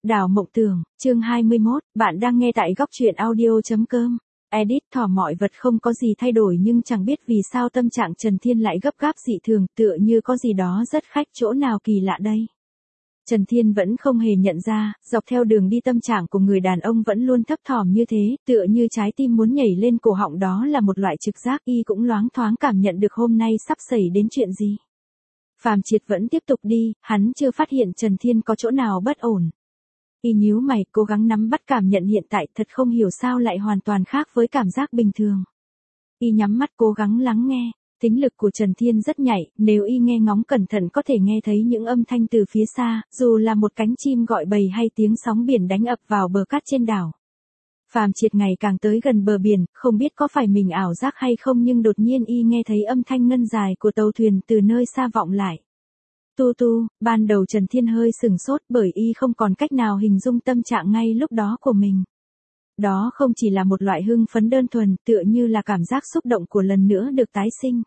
Đảo mộng tưởng, chương 21, bạn đang nghe tại góc truyện audio.com. Edit thỏ mọi vật không có gì thay đổi nhưng chẳng biết vì sao tâm trạng Trần Thiên lại gấp gáp dị thường, tựa như có gì đó rất khách chỗ nào kỳ lạ đây. Trần Thiên vẫn không hề nhận ra, dọc theo đường đi tâm trạng của người đàn ông vẫn luôn thấp thỏm như thế, tựa như trái tim muốn nhảy lên cổ họng, đó là một loại trực giác y cũng loáng thoáng cảm nhận được hôm nay sắp xảy đến chuyện gì. Phàm Triệt vẫn tiếp tục đi, hắn chưa phát hiện Trần Thiên có chỗ nào bất ổn. Y nhíu mày, cố gắng nắm bắt cảm nhận hiện tại, thật không hiểu sao lại hoàn toàn khác với cảm giác bình thường. Y nhắm mắt cố gắng lắng nghe, thính lực của Trần Thiên rất nhạy, nếu y nghe ngóng cẩn thận có thể nghe thấy những âm thanh từ phía xa, dù là một cánh chim gọi bầy hay tiếng sóng biển đánh ập vào bờ cát trên đảo. Phàm Triệt ngày càng tới gần bờ biển, không biết có phải mình ảo giác hay không nhưng đột nhiên y nghe thấy âm thanh ngân dài của tàu thuyền từ nơi xa vọng lại. Tu tu, ban đầu Trần Thiên hơi sừng sốt bởi y không còn cách nào hình dung tâm trạng ngay lúc đó của mình. Đó không chỉ là một loại hưng phấn đơn thuần, tựa như là cảm giác xúc động của lần nữa được tái sinh.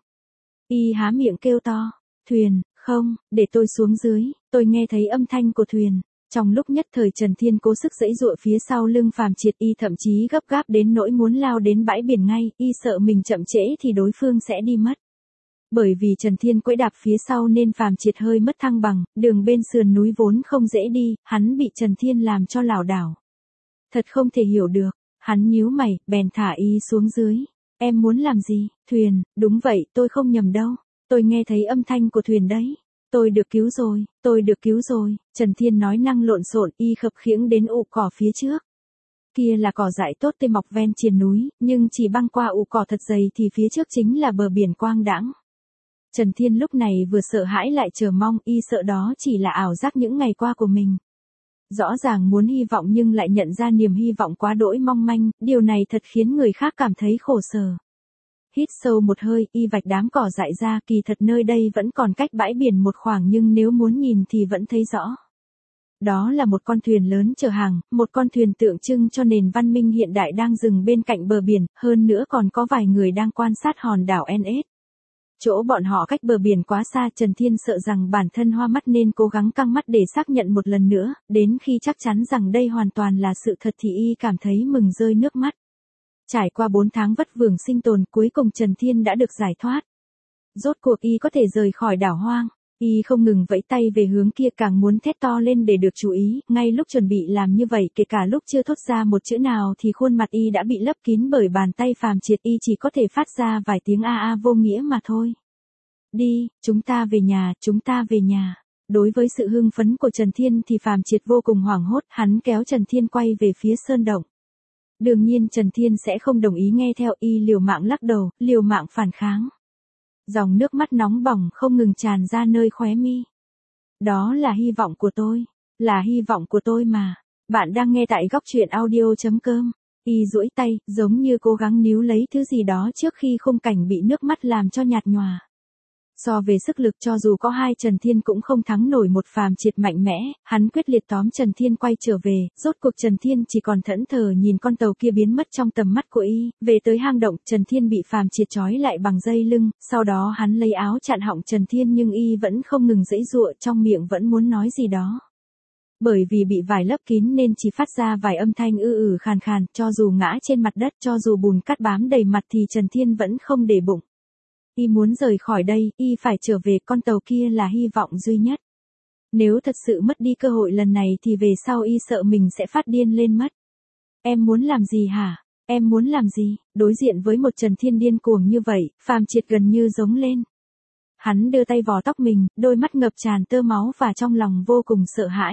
Y há miệng kêu to, thuyền, không, để tôi xuống dưới, tôi nghe thấy âm thanh của thuyền. Trong lúc nhất thời Trần Thiên cố sức giãy giụa phía sau lưng Phàm Triệt, y thậm chí gấp gáp đến nỗi muốn lao đến bãi biển ngay, y sợ mình chậm trễ thì đối phương sẽ đi mất. Bởi vì Trần Thiên quẫy đạp phía sau nên Phàm Triệt hơi mất thăng bằng, đường bên sườn núi vốn không dễ đi, hắn bị Trần Thiên làm cho lảo đảo. Thật không thể hiểu được, hắn nhíu mày, bèn thả y xuống dưới. Em muốn làm gì? Thuyền, đúng vậy, tôi không nhầm đâu. Tôi nghe thấy âm thanh của thuyền đấy. Tôi được cứu rồi, tôi được cứu rồi. Trần Thiên nói năng lộn xộn, y khập khiễng đến ụ cỏ phía trước. Kia là cỏ dại tốt tươi mọc ven triền núi, nhưng chỉ băng qua ụ cỏ thật dày thì phía trước chính là bờ biển quang đãng. Trần Thiên lúc này vừa sợ hãi lại chờ mong, y sợ đó chỉ là ảo giác những ngày qua của mình. Rõ ràng muốn hy vọng nhưng lại nhận ra niềm hy vọng quá đỗi mong manh, điều này thật khiến người khác cảm thấy khổ sở. Hít sâu một hơi, y vạch đám cỏ dại ra, kỳ thật nơi đây vẫn còn cách bãi biển một khoảng nhưng nếu muốn nhìn thì vẫn thấy rõ. Đó là một con thuyền lớn chở hàng, một con thuyền tượng trưng cho nền văn minh hiện đại đang dừng bên cạnh bờ biển, hơn nữa còn có vài người đang quan sát hòn đảo NS. Chỗ bọn họ cách bờ biển quá xa, Trần Thiên sợ rằng bản thân hoa mắt nên cố gắng căng mắt để xác nhận một lần nữa, đến khi chắc chắn rằng đây hoàn toàn là sự thật thì y cảm thấy mừng rơi nước mắt. Trải qua 4 tháng vất vưởng sinh tồn, cuối cùng Trần Thiên đã được giải thoát. Rốt cuộc y có thể rời khỏi đảo hoang. Y không ngừng vẫy tay về hướng kia, càng muốn thét to lên để được chú ý, ngay lúc chuẩn bị làm như vậy, kể cả lúc chưa thốt ra một chữ nào thì khuôn mặt y đã bị lấp kín bởi bàn tay Phàm Triệt, y chỉ có thể phát ra vài tiếng a a vô nghĩa mà thôi. Đi, chúng ta về nhà, chúng ta về nhà. Đối với sự hưng phấn của Trần Thiên thì Phàm Triệt vô cùng hoảng hốt, hắn kéo Trần Thiên quay về phía sơn động. Đương nhiên Trần Thiên sẽ không đồng ý nghe theo, y liều mạng lắc đầu, liều mạng phản kháng. Dòng nước mắt nóng bỏng không ngừng tràn ra nơi khóe mi. Đó là hy vọng của tôi, là hy vọng của tôi mà. Bạn đang nghe tại góc truyện audio.com. Y duỗi tay, giống như cố gắng níu lấy thứ gì đó trước khi khung cảnh bị nước mắt làm cho nhạt nhòa. So về sức lực, cho dù có hai, Trần Thiên cũng không thắng nổi một Phàm Triệt mạnh mẽ, hắn quyết liệt tóm Trần Thiên quay trở về, rốt cuộc Trần Thiên chỉ còn thẫn thờ nhìn con tàu kia biến mất trong tầm mắt của y, về tới hang động, Trần Thiên bị Phàm Triệt trói lại bằng dây lưng, sau đó hắn lấy áo chặn họng Trần Thiên nhưng y vẫn không ngừng giãy giụa, trong miệng vẫn muốn nói gì đó. Bởi vì bị vải lấp kín nên chỉ phát ra vài âm thanh khàn khàn, cho dù ngã trên mặt đất, cho dù bùn cát bám đầy mặt thì Trần Thiên vẫn không để bụng. Y muốn rời khỏi đây, y phải trở về, con tàu kia là hy vọng duy nhất. Nếu thật sự mất đi cơ hội lần này thì về sau y sợ mình sẽ phát điên lên mất. Em muốn làm gì hả? Em muốn làm gì? Đối diện với một Trần Thiên điên cuồng như vậy, Phàm Triệt gần như giống lên. Hắn đưa tay vò tóc mình, đôi mắt ngập tràn tơ máu và trong lòng vô cùng sợ hãi.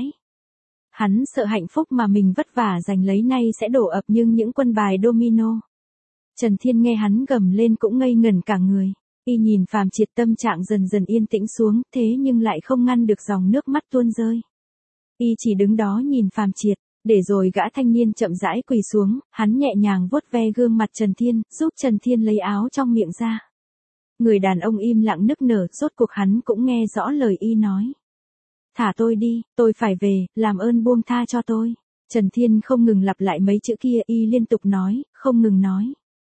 Hắn sợ hạnh phúc mà mình vất vả giành lấy nay sẽ đổ ập như những quân bài domino. Trần Thiên nghe hắn gầm lên cũng ngây ngẩn cả người. Y nhìn Phàm Triệt, tâm trạng dần dần yên tĩnh xuống, thế nhưng lại không ngăn được dòng nước mắt tuôn rơi. Y chỉ đứng đó nhìn Phàm Triệt, để rồi gã thanh niên chậm rãi quỳ xuống, hắn nhẹ nhàng vuốt ve gương mặt Trần Thiên, giúp Trần Thiên lấy áo trong miệng ra. Người đàn ông im lặng nức nở, rốt cuộc hắn cũng nghe rõ lời y nói. Thả tôi đi, tôi phải về, làm ơn buông tha cho tôi. Trần Thiên không ngừng lặp lại mấy chữ kia, y liên tục nói, không ngừng nói.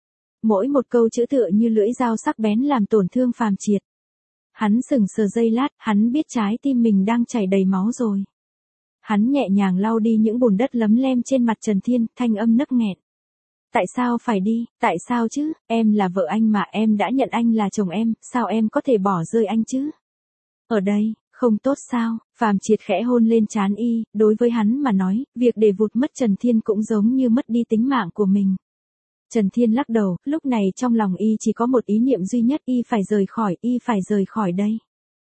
Mỗi một câu chữ tựa như lưỡi dao sắc bén làm tổn thương Phàm Triệt. Hắn sững sờ giây lát, hắn biết trái tim mình đang chảy đầy máu rồi. Hắn nhẹ nhàng lau đi những bùn đất lấm lem trên mặt Trần Thiên, thanh âm nấc nghẹn. Tại sao phải đi, tại sao chứ, em là vợ anh mà, em đã nhận anh là chồng em, sao em có thể bỏ rơi anh chứ? Ở đây, không tốt sao? Phàm Triệt khẽ hôn lên trán y, đối với hắn mà nói, việc để vụt mất Trần Thiên cũng giống như mất đi tính mạng của mình. Trần Thiên lắc đầu, lúc này trong lòng y chỉ có một ý niệm duy nhất, y phải rời khỏi đây.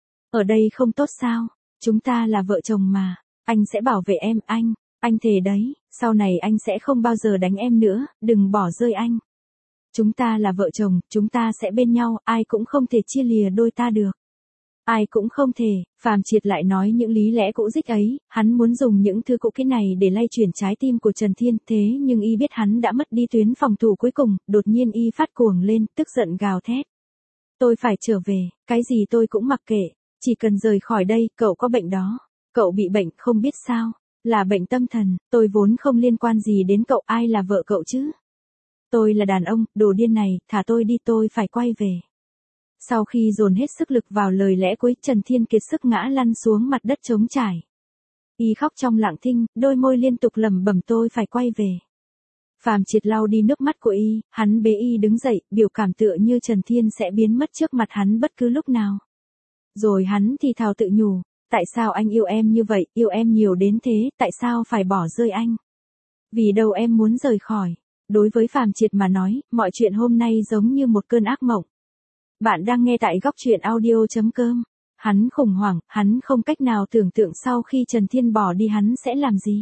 Ở đây không tốt sao? Chúng ta là vợ chồng mà, anh sẽ bảo vệ em, anh thề đấy, sau này anh sẽ không bao giờ đánh em nữa, đừng bỏ rơi anh. Chúng ta là vợ chồng, chúng ta sẽ bên nhau, ai cũng không thể chia lìa đôi ta được. Ai cũng không thể, Phàm Triệt lại nói những lý lẽ cũ dích ấy, hắn muốn dùng những thứ cũ kỹ này để lay chuyển trái tim của Trần Thiên, thế nhưng y biết hắn đã mất đi tuyến phòng thủ cuối cùng, đột nhiên y phát cuồng lên, tức giận gào thét. Tôi phải trở về, cái gì tôi cũng mặc kệ, chỉ cần rời khỏi đây, cậu có bệnh đó. Cậu bị bệnh không biết sao, là bệnh tâm thần, tôi vốn không liên quan gì đến cậu, ai là vợ cậu chứ? Tôi là đàn ông, đồ điên này, thả tôi đi, tôi phải quay về. Sau khi dồn hết sức lực vào lời lẽ cuối, Trần Thiên kiệt sức ngã lăn xuống mặt đất trống trải. Y khóc trong lặng thinh, đôi môi liên tục lẩm bẩm tôi phải quay về. Phàm Triệt lau đi nước mắt của y, hắn bế y đứng dậy, biểu cảm tựa như Trần Thiên sẽ biến mất trước mặt hắn bất cứ lúc nào. Rồi hắn thì thào tự nhủ, tại sao anh yêu em như vậy, yêu em nhiều đến thế, tại sao phải bỏ rơi anh? Vì đâu em muốn rời khỏi. Đối với Phàm Triệt mà nói, mọi chuyện hôm nay giống như một cơn ác mộng. Bạn đang nghe tại góc truyện audio.com. Hắn khủng hoảng, hắn không cách nào tưởng tượng sau khi Trần Thiên bỏ đi hắn sẽ làm gì.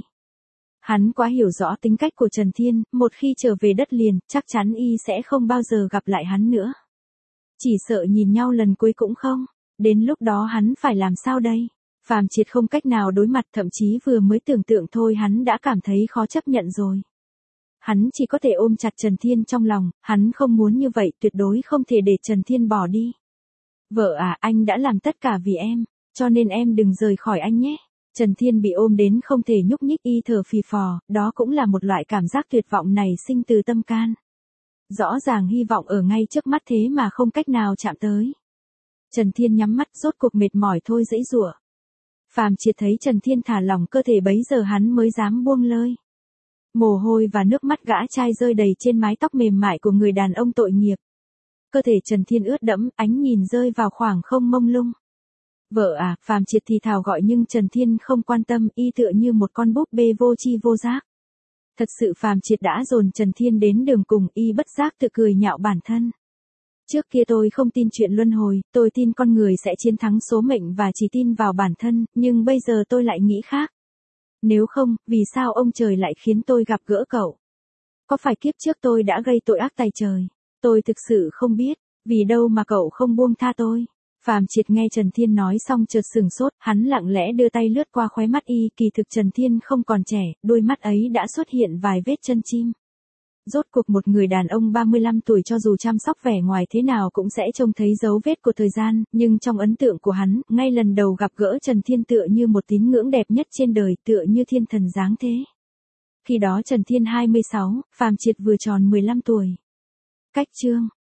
Hắn quá hiểu rõ tính cách của Trần Thiên, một khi trở về đất liền, chắc chắn y sẽ không bao giờ gặp lại hắn nữa. Chỉ sợ nhìn nhau lần cuối cũng không. Đến lúc đó hắn phải làm sao đây? Phàm Triệt không cách nào đối mặt, thậm chí vừa mới tưởng tượng thôi hắn đã cảm thấy khó chấp nhận rồi. Hắn chỉ có thể ôm chặt Trần Thiên trong lòng, hắn không muốn như vậy, tuyệt đối không thể để Trần Thiên bỏ đi. Vợ à, anh đã làm tất cả vì em, cho nên em đừng rời khỏi anh nhé. Trần Thiên bị ôm đến không thể nhúc nhích, y thở phì phò, đó cũng là một loại cảm giác tuyệt vọng nảy sinh từ tâm can. Rõ ràng hy vọng ở ngay trước mắt thế mà không cách nào chạm tới. Trần Thiên nhắm mắt, rốt cuộc mệt mỏi thôi giãy giụa. Phàm Triệt thấy Trần Thiên thả lỏng cơ thể bấy giờ hắn mới dám buông lơi. Mồ hôi và nước mắt gã trai rơi đầy trên mái tóc mềm mại của người đàn ông tội nghiệp. Cơ thể Trần Thiên ướt đẫm, ánh nhìn rơi vào khoảng không mông lung. Vợ à, Phàm Triệt thì thào gọi nhưng Trần Thiên không quan tâm, y tựa như một con búp bê vô tri vô giác. Thật sự Phàm Triệt đã dồn Trần Thiên đến đường cùng, y bất giác tự cười nhạo bản thân. Trước kia tôi không tin chuyện luân hồi, tôi tin con người sẽ chiến thắng số mệnh và chỉ tin vào bản thân, nhưng bây giờ tôi lại nghĩ khác. Nếu không, vì sao ông trời lại khiến tôi gặp gỡ cậu? Có phải kiếp trước tôi đã gây tội ác tày trời? Tôi thực sự không biết, vì đâu mà cậu không buông tha tôi? Phàm Triệt nghe Trần Thiên nói xong chợt sửng sốt, hắn lặng lẽ đưa tay lướt qua khóe mắt y, kỳ thực Trần Thiên không còn trẻ, đôi mắt ấy đã xuất hiện vài vết chân chim. Rốt cuộc một người đàn ông 35 tuổi cho dù chăm sóc vẻ ngoài thế nào cũng sẽ trông thấy dấu vết của thời gian, nhưng trong ấn tượng của hắn, ngay lần đầu gặp gỡ Trần Thiên tựa như một tín ngưỡng đẹp nhất trên đời, tựa như thiên thần dáng thế. Khi đó Trần Thiên 26, Phàm Triệt vừa tròn 15 tuổi. Cách chương